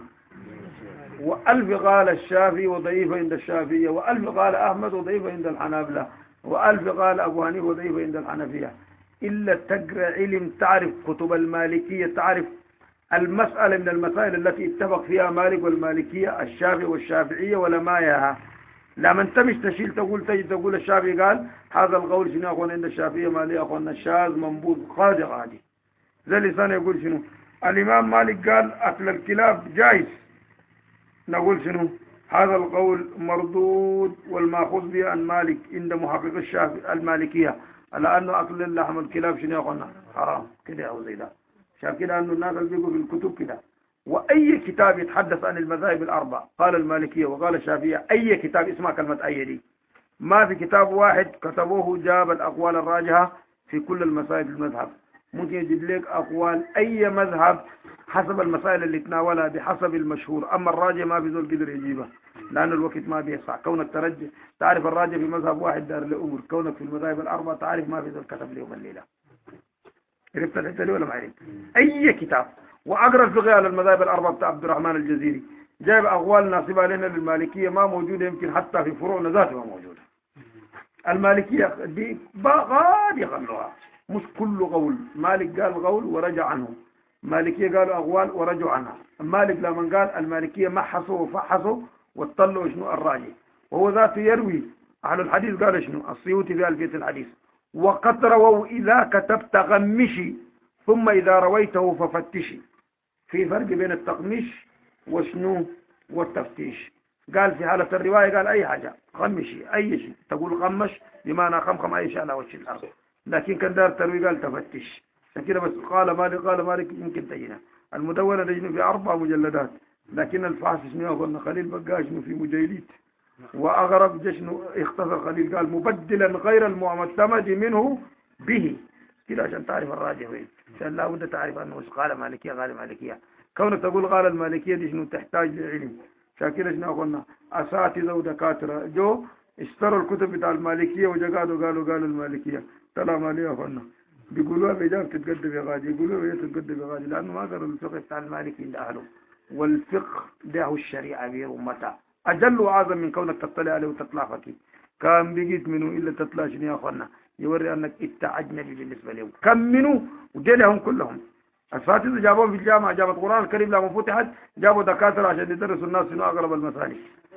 وألف قال الشافعي وضعيفة عند الشافعية وألف قال أحمد وضعيفة عند الحنابلة وألف قال أبو حنيفة وضعيفة عند الحنفية. إلا تقرأ علم تعرف كتب المالكية تعرف المسألة من المسائل التي اتفق فيها مالك والمالكية الشافعي والشافعية ولماياها. لما انت مش تشيل تقول تجي تقول الشافعي قال هذا القول شنو أخونا عند الشافعية مالي أخونا الشاذ منبوذ خادع عادي. زي لسان يقول شنو الإمام مالك قال أكل الكلاب جائز نقول شنو هذا القول مردود والماخوذ به عن مالك عند محقق الشافعي المالكية على أنه أكل لحم الكلاب شنو أخونا حرام كده أو زي ده. عشان كده أنه الناس اللي بيقوا في الكتب كده وأي كتاب يتحدث عن المذاهب الأربع قال المالكية وقال الشافعية أي كتاب اسمها كلمة أي دي ما في كتاب واحد كتبوه جاب الأقوال الراجحة في كل المسائل المذهب. ممكن يجيب لك أقوال أي مذهب حسب المسائل اللي تناولها بحسب المشهور. أما الراجح ما في ذول قدر يجيبها لأن الوقت ما بيسع. كونك ترجح تعرف الراجح في مذهب واحد دار لأمور كونك في المذاهب الأربعة تعرف ما في ذول كتب لهم الليلة. عرفت الحته دي ولا ما عرفت؟ اي كتاب واقرا الفقه على المذاهب الاربعه بتاع عبد الرحمن الجزيري جايب اقوال ناصبه لنا للمالكيه ما موجوده يمكن حتى في فروعنا ذاتها ما موجوده. المالكيه دي غاد يخلوها مش كل قول مالك قال قول ورجع عنه مالكيه قالوا اقوال ورجعوا عنها. مالك لما قال المالكيه محصوا وفحصوا واطلعوا شنو الراجح وهو ذاته يروي اهل الحديث قال شنو السيوطي في الفيه الحديث وقد رووا إذا كتبت غمشي ثم إذا رويته ففتشي. في فرق بين التقميش وشنو والتفتيش. قال في حالة الرواية قال أي حاجة غمشي أي شيء تقول غمش بمعنى خمخم أي شيء على وجه الأرض. لكن كان دار التروي قال تفتش. كده بس قال مالك قال مالك يمكن تجينا المدونة تجينا في أربع مجلدات لكن الفحص شنو قلنا خليل بقاش في مجيليت وأغرب جشن اختصر خليل قال مبدلا غير المعتمد منه به كده عشان تعرف الراجح وين. عشان لا بد تعرف أنه قال مالكية قال مالكية. كونك تقول قال المالكية دي شنو تحتاج لعلم. عشان كده شنو قلنا أساتذة ودكاترة جو اشتروا الكتب بتاع المالكية وجقادوا قالوا قالوا المالكية طلع مالية قلنا بيقولوها بإجابة تتقدم يا غادي يقولوها بإجابة تتقدم يا غادي لأنه ما قالوا الفقه بتاع المالكي عند أهله والفقه ده الشريعة بير أمتها أجل وأعظم من كونك تطلع عليه وتطلع فكي. كان بيجيت منه إلا تطلع شنو يا أخوانا يوري أنك إنت أجنبي بالنسبة لهم. كم منه وديلهم كلهم الأساتذة جابوهم في الجامعة جابت القرآن الكريم لما فتحت جابوا دكاترة عشان يدرسوا الناس شنو أغرب المسالك.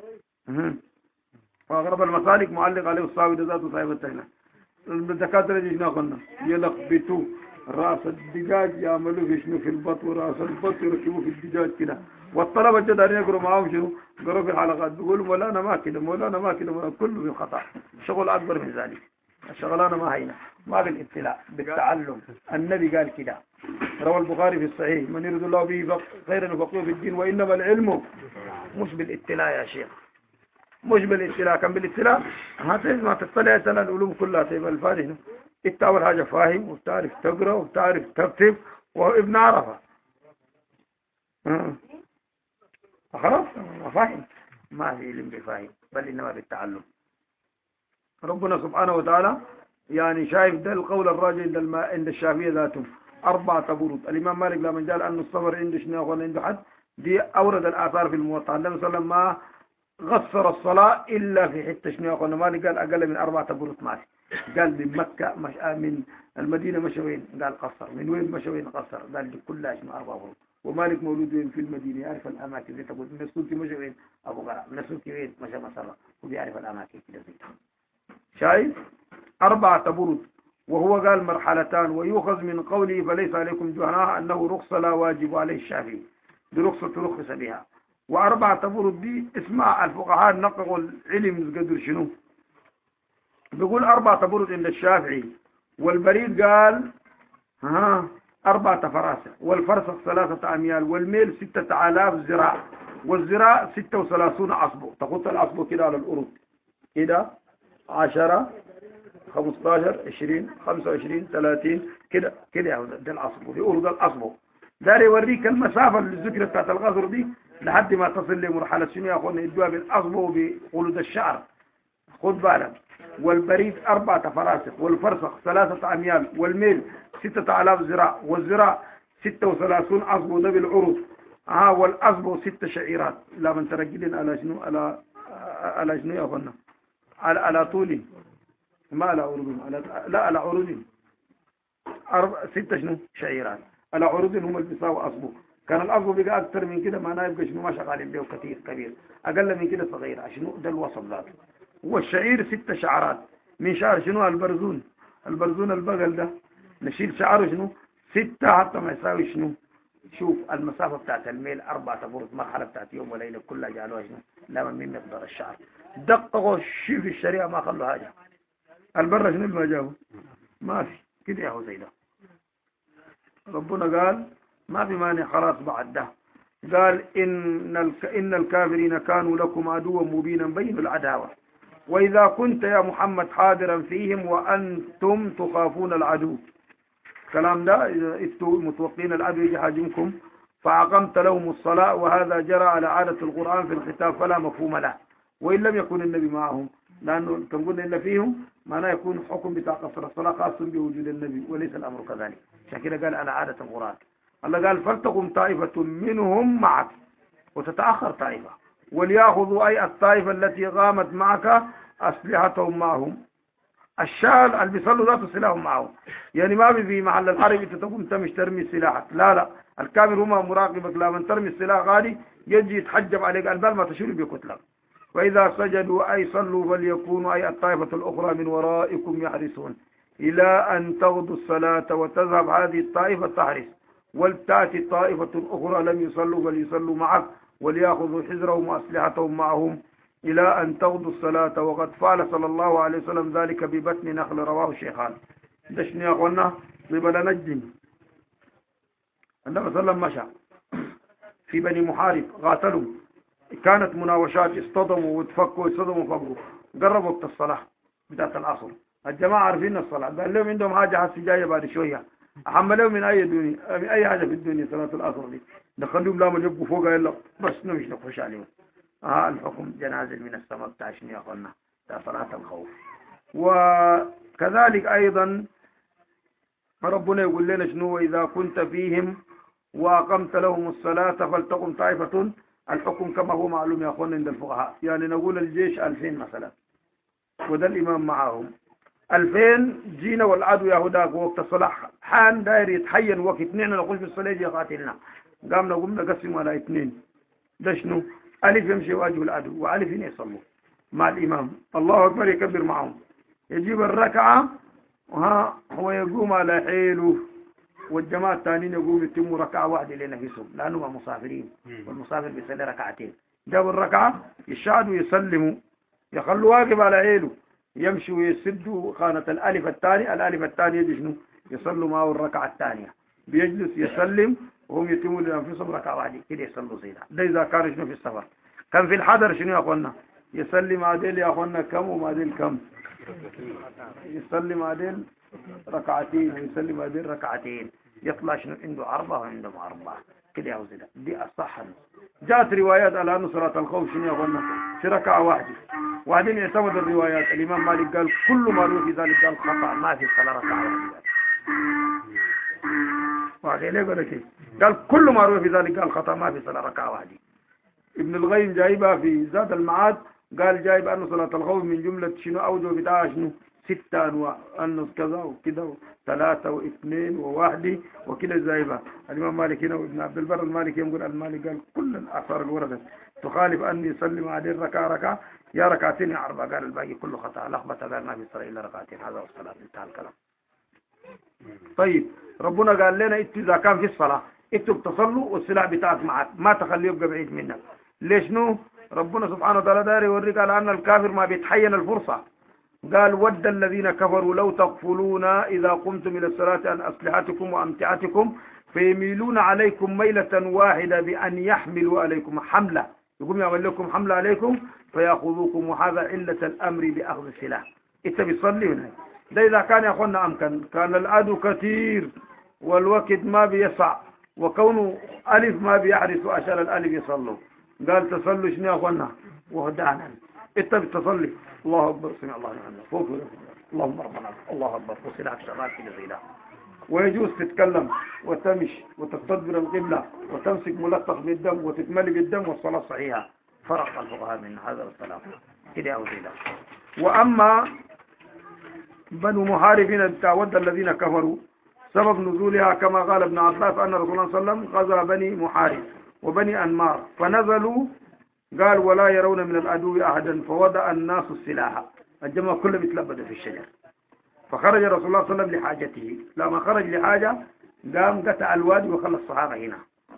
وأغرب المسالك معلق عليه الصاوي ذاته صاحب التهنة. الدكاترة دي شنو أخوانا يلخبطوا رأس الدجاج يعملوا في شنو في البط ورأس البط يركبوا في الدجاج كده. والطلبة الجدارين يقروا معاهم شنو قروا في الحلقات بيقولوا مولانا ما كده مولانا ما كده كله بالخطأ. شغل أكبر من ذلك. الشغلانة ما هينا ما بالابتلاء بالتعلم. النبي قال كده روى البخاري في الصحيح من يريد الله به خيرا يفقهه في الدين وإنما العلم مش بالابتلاء يا شيخ مش بالابتلاء. كان بالابتلاء هتجد ما تطلع سنة العلوم كلها تبقى الفارغ. انت أول حاجة فاهم وبتعرف تقرأ وبتعرف تكتب وابن عرفة خلاص ما فاهم ما في علم بفاهم بل إنما بالتعلم. ربنا سبحانه وتعالى يعني شايف ده القول الراجع عند الماء عند الشافعية ذاتهم أربعة برود. الإمام مالك لما قال أن الصبر عنده شنو عنده حد دي أورد الآثار في الموطأ. النبي صلى الله عليه وسلم ما غصر الصلاة إلا في حتة شنو قلنا مالك قال أقل من أربعة برود مالك. قال من مكة مش من المدينة مشوين قال قصر من وين مشوين قصر قال دي كلها شنو أربعة برود ومالك مولود في المدينة يعرف الأماكن زي تقول من السلطة مش وين أبو قرع من السلطة وين مشى مصر وبيعرف الأماكن كده زي شايف أربعة برد وهو قال مرحلتان ويؤخذ من قوله فليس عليكم جناح أنه رخصة لا واجب عليه الشافعي برخصة رخص بها. وأربعة برد دي اسمع الفقهاء نققوا العلم قدر شنو بيقول أربعة برد عند الشافعي والبريد قال ها أربعة فراسخ والفرسخ ثلاثة أميال والميل ستة آلاف ذراع والذراع ستة وثلاثون أصبع تخط الأصبع كده على الأرض كده عشرة خمستاشر عشرين خمسة وعشرين ثلاثين كده كده يا ده الأصبع في أرض الأصبع ده يوريك المسافة اللي ذكرت بتاعت الغزر دي لحد ما تصل لمرحلة شنو يا أخوانا يدوها بالأصبع وبقلود الشعر خد بالك. والبريد أربعة فراسخ والفرسخ ثلاثة أميال والميل ستة آلاف ذراع والذراع ستة وثلاثون أصبع ده بالعروض ها آه والأصبع ست شعيرات لا من ترجلين على شنو على على شنو يا أخوانا على على طول ما على عروض على لا على عروض أربع ستة شنو شعيرات على عروض هم اللي بيساووا أصبع. كان الأصبع بقى أكثر من كده معناه يبقى شنو ما شغالين به كثير كبير أقل من كده صغير عشان ده الوسط ذاته. والشعير ست شعرات من شعر شنو البرزون البرزون البغل ده نشيل شعره شنو ستة حتى ما يساوي شنو شوف المسافة بتاعت الميل أربعة برد مرحلة بتاعت يوم وليلة كلها جعلوها شنو لا من مقدار الشعر دققوا الشيء في الشريعة ما خلوا حاجة البرة شنو اللي ما جابه ما في كده يا هو زي ده. ربنا قال ما في مانع خلاص بعد ده قال إن الك... إن الكافرين كانوا لكم عدوا مبينا بين العداوة وإذا كنت يا محمد حاضرا فيهم وأنتم تخافون العدو كلام ده إذا أنتم متوقين العدو يجي هاجمكم فأقمت لهم الصلاة وهذا جرى على عادة القرآن في الخطاب فلا مفهوم له وإن لم يكن النبي معهم لأنه كم قلنا إلا فيهم معناه يكون حكم بتاع قصر الصلاة خاص بوجود النبي وليس الأمر كذلك. عشان كده قال على عادة القرآن الله قال فلتقم طائفة منهم معك وتتأخر طائفة وليأخذوا أي الطائفة التي قامت معك أسلحتهم معهم الشال اللي بيصلوا ذات سلاحهم معهم يعني ما في محل الحرب انت تقوم تمش ترمي سلاحك لا لا الكامل هما مراقبك لا من ترمي السلاح غالي يجي يتحجب عليك البال ما تشير بكتلك. وإذا سجدوا أي صلوا فليكونوا أي الطائفة الأخرى من ورائكم يحرسون إلى أن تغدوا الصلاة وتذهب هذه الطائفة تحرس ولتأتي طائفة أخرى لم يصلوا فليصلوا معك وليأخذوا حذرهم وأسلحتهم معهم إلى أن تغدوا الصلاة وقد فعل صلى الله عليه وسلم ذلك ببطن نخل رواه الشيخان. دشني يا أخوانا قبل نجد عندما صلى مشى في بني محارب قاتلوا كانت مناوشات اصطدموا وتفكوا اصطدموا فقوا قربوا وقت الصلاة بتاعت العصر الجماعة عارفين الصلاة قال لهم عندهم حاجة حسي جاية بعد شوية أحملهم من أي دنيا من أي حاجة في الدنيا صلاة العصر دي نخليهم لا من يبقوا فوقها إلا بس نمش نخش عليهم ها الحكم جنازل من السماء بتاعشني يا أخوانا بتاع صلاة الخوف. وكذلك أيضا ربنا يقول لنا شنو إذا كنت فيهم وأقمت لهم الصلاة فلتقم طائفة الحكم كما هو معلوم يا أخوانا عند الفقهاء يعني نقول الجيش ألفين مثلا وده الإمام معهم ألفين جينا والعدو يهوداك وقت الصلاة حان داير يتحين وقت اثنين نقول في الصلاة يجي قاتلنا قامنا قمنا نقسم على اثنين ده شنو ألف يمشي واجه العدو وألف يصلوا مع الإمام الله أكبر يكبر معهم يجيب الركعة وها هو يقوم على حيله والجماعة الثانيين يقوم يتموا ركعة واحدة لنفسهم لأنهم مسافرين والمسافر بيصلي ركعتين جابوا الركعة يشهدوا يسلموا يخلوا واقف على حيله يمشوا ويسدوا خانة الألف الثاني الألف الثاني يجي شنو يصلوا معه الركعة الثانية بيجلس يسلم وهم يتموا لأنفسهم ركعة واحدة كده يصلوا زي ده ده إذا كان شنو في السفر. كان في الحضر شنو يا أخوانا يسلم عدل يا أخوانا كم ومعدل كم يسلم عدل ركعتين ويسلم عدل ركعتين يطلع شنو عنده أربعة وعنده أربعة كده يا أخوانا دي الصح. جاءت روايات على أن صلاة الخوف شنو يا أخوانا في ركعة واحدة وبعدين يعتمد الروايات الإمام مالك قال كل ما روي في ذلك قال خطأ ما في صلاة ركعة واحدة واحد ليه قال كده قال كل ما روي في ذلك قال خطأ ما في صلاة ركعة واحدة. ابن الغيم جايبها في زاد المعاد قال جايب أن صلاة الخوف من جملة شنو أوجه بتاع شنو ستة أنواع أنس كذا وكذا ثلاثة واثنين وواحد وكذا زايبة. الإمام مالك هنا وابن عبد البر المالكي يقول المالك قال كل الآثار الوردت تخالف أن يسلم عليه ركعة ركعة يا ركعتين يا أربعة، قال الباقي كله خطأ لخبط، قال ما في صلاة إلا ركعتين، هذا هو الصلاة، انتهى الكلام. طيب ربنا قال لنا انتوا إذا كان في الصلاة انتوا بتصلوا والسلاح بتاعك معك ما تخليه يبقى بعيد منك. ليش نو؟ ربنا سبحانه وتعالى دار يوريك على أن الكافر ما بيتحين الفرصة. قال ود الذين كفروا لو تغفلون إذا قمتم إلى الصلاة عن أسلحتكم وأمتعتكم فيميلون عليكم ميلة واحدة بأن يحملوا عليكم حملة، يقوم يعمل لكم حملة عليكم فيأخذوكم، وهذا علة الأمر بأخذ السلاح. إنت بتصلي هنا ده إذا كان يا أخوانا أمكن، كان العدو كثير والوقت ما بيسع وكونه ألف ما بيحرس وأشار الألف يصلوا، قال تصلوا شنو يا أخوانا وهدانا. إنت بتصلي الله أكبر سمع الله لمن فوق اللهم ربنا الله أكبر وسلاح شغال في الغيلة، ويجوز تتكلم وتمشي وتستدبر القبلة وتمسك ملطخ بالدم وتتملي بالدم والصلاة صحيحة. فرق الفقهاء من هذا الكلام كده أو غيلة. وأما بنو محاربين تعود الذين كفروا سبب نزولها كما قال ابن عباس أن رسول الله صلى الله عليه وسلم غزا بني محارب وبني أنمار فنزلوا قال ولا يرون من العدو أحدا فوضع الناس السلاح، الجماعة كله بيتلبدوا في الشجر. فخرج رسول الله صلى الله عليه وسلم لحاجته، لما خرج لحاجة قام قطع الوادي وخلى الصحابة هنا،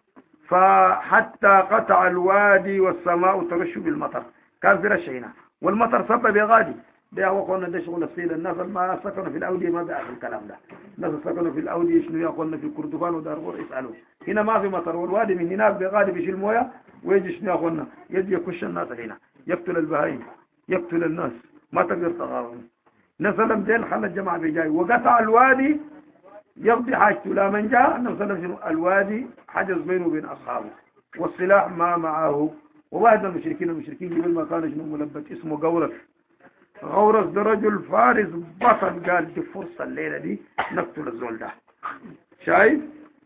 فحتى قطع الوادي والسماء ترش بالمطر، كان في رش هنا والمطر صب بغادي. ده هو قلنا ده شغل الصيد. الناس ما سكنوا في الأودية ما بيعرفوا الكلام ده، الناس سكنوا في الأودية شنو يقولنا في كردفان ودارفور يسألوا. هنا ما في مطر والوادي من هناك بغادي بيشيل مويه ويجي شنو يقولنا يجي يكش الناس هنا يقتل البهائم يقتل الناس ما تقدر تغاوم. نسلم دين خلى الجماعة بيجاي وقطع الوادي يقضي حاجته. لا من جاء نسلم شنو الوادي حجز بينه وبين أصحابه والسلاح ما معه. وواحد من المشركين المشركين قبل ما كان شنو ملبس اسمه غورس. غورس ده رجل فارس بطل، قال دي فرصة الليلة دي نقتل الزول ده. شايف؟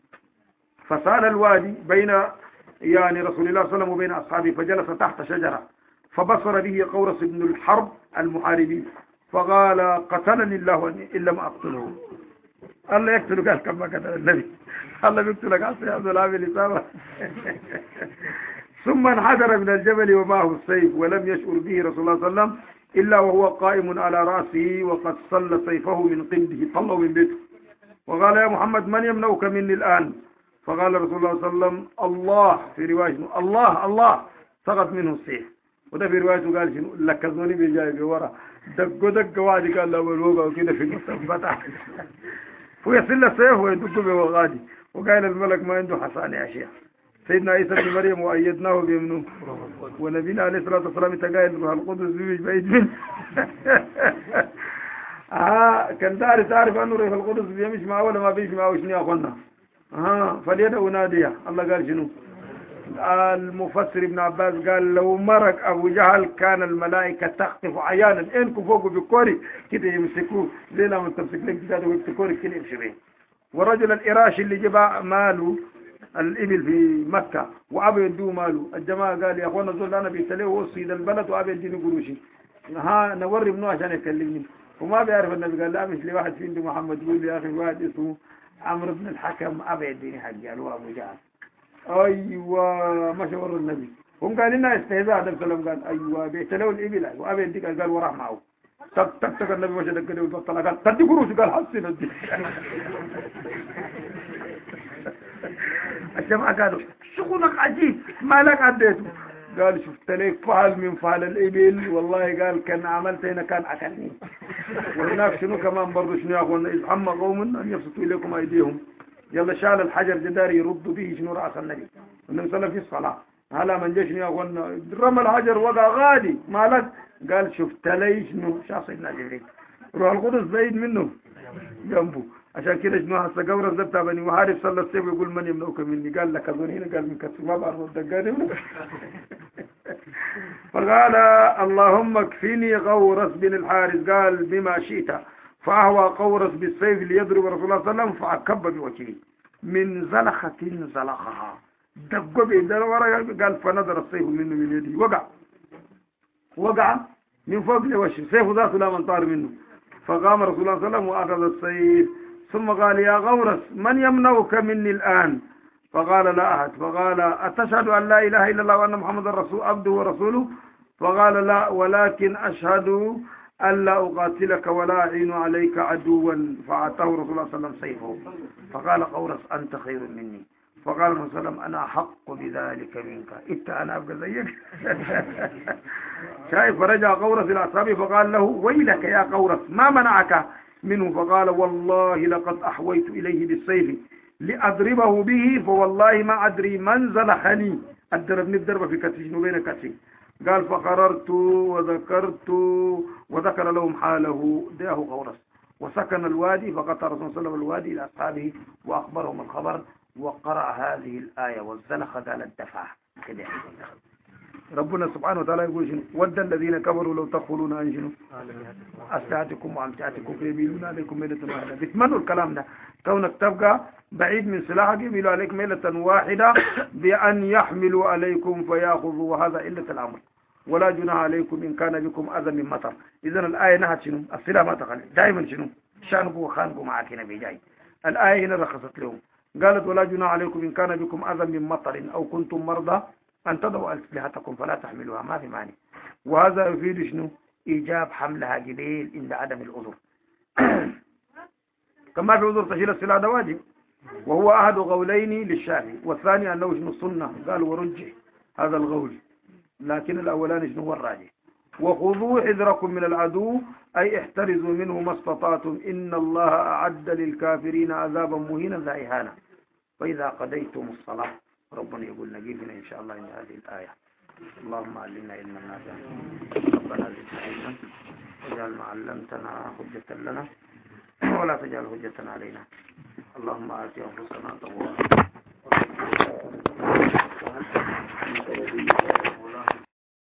فصار الوادي بين يعني رسول الله صلى الله عليه وسلم وبين أصحابه، فجلس تحت شجرة فبصر به قورس بن الحرب المحاربين فقال قتلني الله إن لم أقتله. الله يقتله، قال كما قتل النبي الله بيقتلك عصي هذا العامل إصابة. ثم انحدر من الجبل ومعه السيف ولم يشعر به رسول الله صلى الله عليه وسلم إلا وهو قائم على رأسه وقد صلى سيفه من قنده، طلعه من بيته وقال يا محمد من يمنعك مني الآن؟ فقال رسول الله صلى الله عليه وسلم الله، في رواية الله الله سقط منه السيف. وده في روايته قال شنو لكزوني بيجاي بورا دق دق واحد قال له الوقع وكده في المستنبطة فيصل السيف ويدق بوغادي. وقال الملك ما عنده حصان يا شيخ. سيدنا عيسى بن مريم وأيدناه بيمنه ونبينا عليه الصلاة والسلام تقايل روح القدس بيجي بعيد منه. آه كان تعرف تعرف أنه روح القدس بيمشي معه ولا ما بيمشي معه شنو يا أخوانا؟ ها فليدعو نادية. الله قال شنو؟ المفسر ابن عباس قال لو مرق أبو جهل كان الملائكة تخطف عيانا إنكم فوقه بكوري كده يمسكوه زي لما تمسك لك كده ويمسكوري كده يمشي بيه. ورجل الإراش اللي جبع ماله الإبل في مكة وأبي يدوه ماله، الجماعة قال يا أخوانا زول أنا بيتليه هو سيد البلد وأبي يديني قروشي. ها نوري ابنه عشان يكلمني وما بيعرف النبي. قال لا مش لي واحد في عنده محمد يقول يا أخي واحد اسمه عمرو بن الحكم أبي يديني حق قالوا أبو جهل. أيوة ما شاور النبي. هم قال لنا استهزاء. النبي صلى الله عليه وسلم قال أيوة بيتلوا الإبل وأبي يديك. قال وراح معه تك تك تك النبي مشى دق كده وبطل قال تدي قروش. قال حسين الدين. الجماعة قالوا شغلك عجيب ما لك عديته. قال شفت لك فعل من فعل الإبل والله قال كان عملت هنا كان أكلني. وهناك شنو كمان برضو شنو يا أخوانا إذ هم قوم أن يبسطوا إليكم أيديهم يلا شال الحجر جداري يرد به شنو رأس النبي. النبي صلى الله عليه وسلم في الصلاة هلا من جيش يا أخوانا رمى الحجر وقع غادي مالك. قال شفت لي شنو شاف سيدنا جبريل روح القدس بعيد منه جنبه. عشان كده شنو هسه قورس ده بتاع بني محارب صلى السيف يقول من يمنعك مني؟ قال لك أظن هنا قال من كسر ما بعرف الدقاني. فقال اللهم اكفني غورس بن الحارث قال بما شئت. فأهوى قورس بالسيف ليضرب رسول الله صلى الله عليه وسلم فأكب بوجهه من زلخة زلخها دق بيده ورا. قال فنظر السيف منه من يدي وقع. وقع من فوق لوشه سيف ذاته لا من طار منه. فقام رسول الله صلى الله عليه وسلم وأخذ السيف ثم قال يا غورس من يمنعك مني الآن؟ فقال لا أحد. فقال أتشهد أن لا إله إلا الله وأن محمد رسول عبده ورسوله؟ فقال لا ولكن أشهد أن لا أقاتلك ولا أعين عليك عدوا. فأعطاه رسول الله صلى الله عليه وسلم سيفه فقال غورس أنت خير مني. فقال الرسول صلى الله عليه وسلم أنا أحق بذلك منك إنت أنا أبقى زيك. شايف. فرجع غورس إلى أصحابه فقال له ويلك يا غورس ما منعك منه؟ فقال والله لقد أحويت إليه بالسيف لأضربه به فوالله ما أدري من زلخني أدربني الضربة في كتفي وبين كتفي. قال فقررت وذكرت وذكر لهم حاله داه غورس وسكن الوادي. فقطع رسول الله صلى الله عليه وسلم الوادي إلى أصحابه وأخبرهم الخبر وقرأ هذه الآية والزلخ قال الدفع كده. ربنا سبحانه وتعالى يقول شنو ود الذين كفروا لو تغفلون عن شنو أسلحتكم وأمتعتكم فيميلون عليكم ميلة واحدة. بيتمنوا الكلام ده كونك تبقى بعيد من سلاحك يميلوا عليك ميلة واحدة بأن يحملوا عليكم فيأخذوا وهذا إلة الأمر. ولا جناح عليكم إن كان بكم أذى من مطر. إذن الآية نهت شنو السلاح ما تخلي دائما شنو شانكم وخانكم معك نبي جاي. الآية هنا رخصت لهم قالت ولا جناح عليكم إن كان بكم أذى من مطر أو كنتم مرضى أن تضعوا أسلحتكم فلا تحملوها ما في معنى. وهذا يفيد شنو إيجاب حملها جبيل عند عدم العذر. كما في عذر تشيل السلاح ده واجب وهو أحد قولين للشافعي والثاني أنه شنو السنة قال ورجح هذا القول لكن الأولان شنو هو الراجح. وخذوا حذركم من العدو أي احترزوا منه ما استطعتم إن الله أعد للكافرين عذابا مهينا ذا إهانة. فإذا قضيتم الصلاة ربنا يقول نجيبنا إن شاء الله عند هذه الآية. اللهم علمنا علما نافعا ربنا زدنا علما واجعل ما علمتنا حجة لنا ولا تجعل حجة علينا. اللهم آت أنفسنا تقواها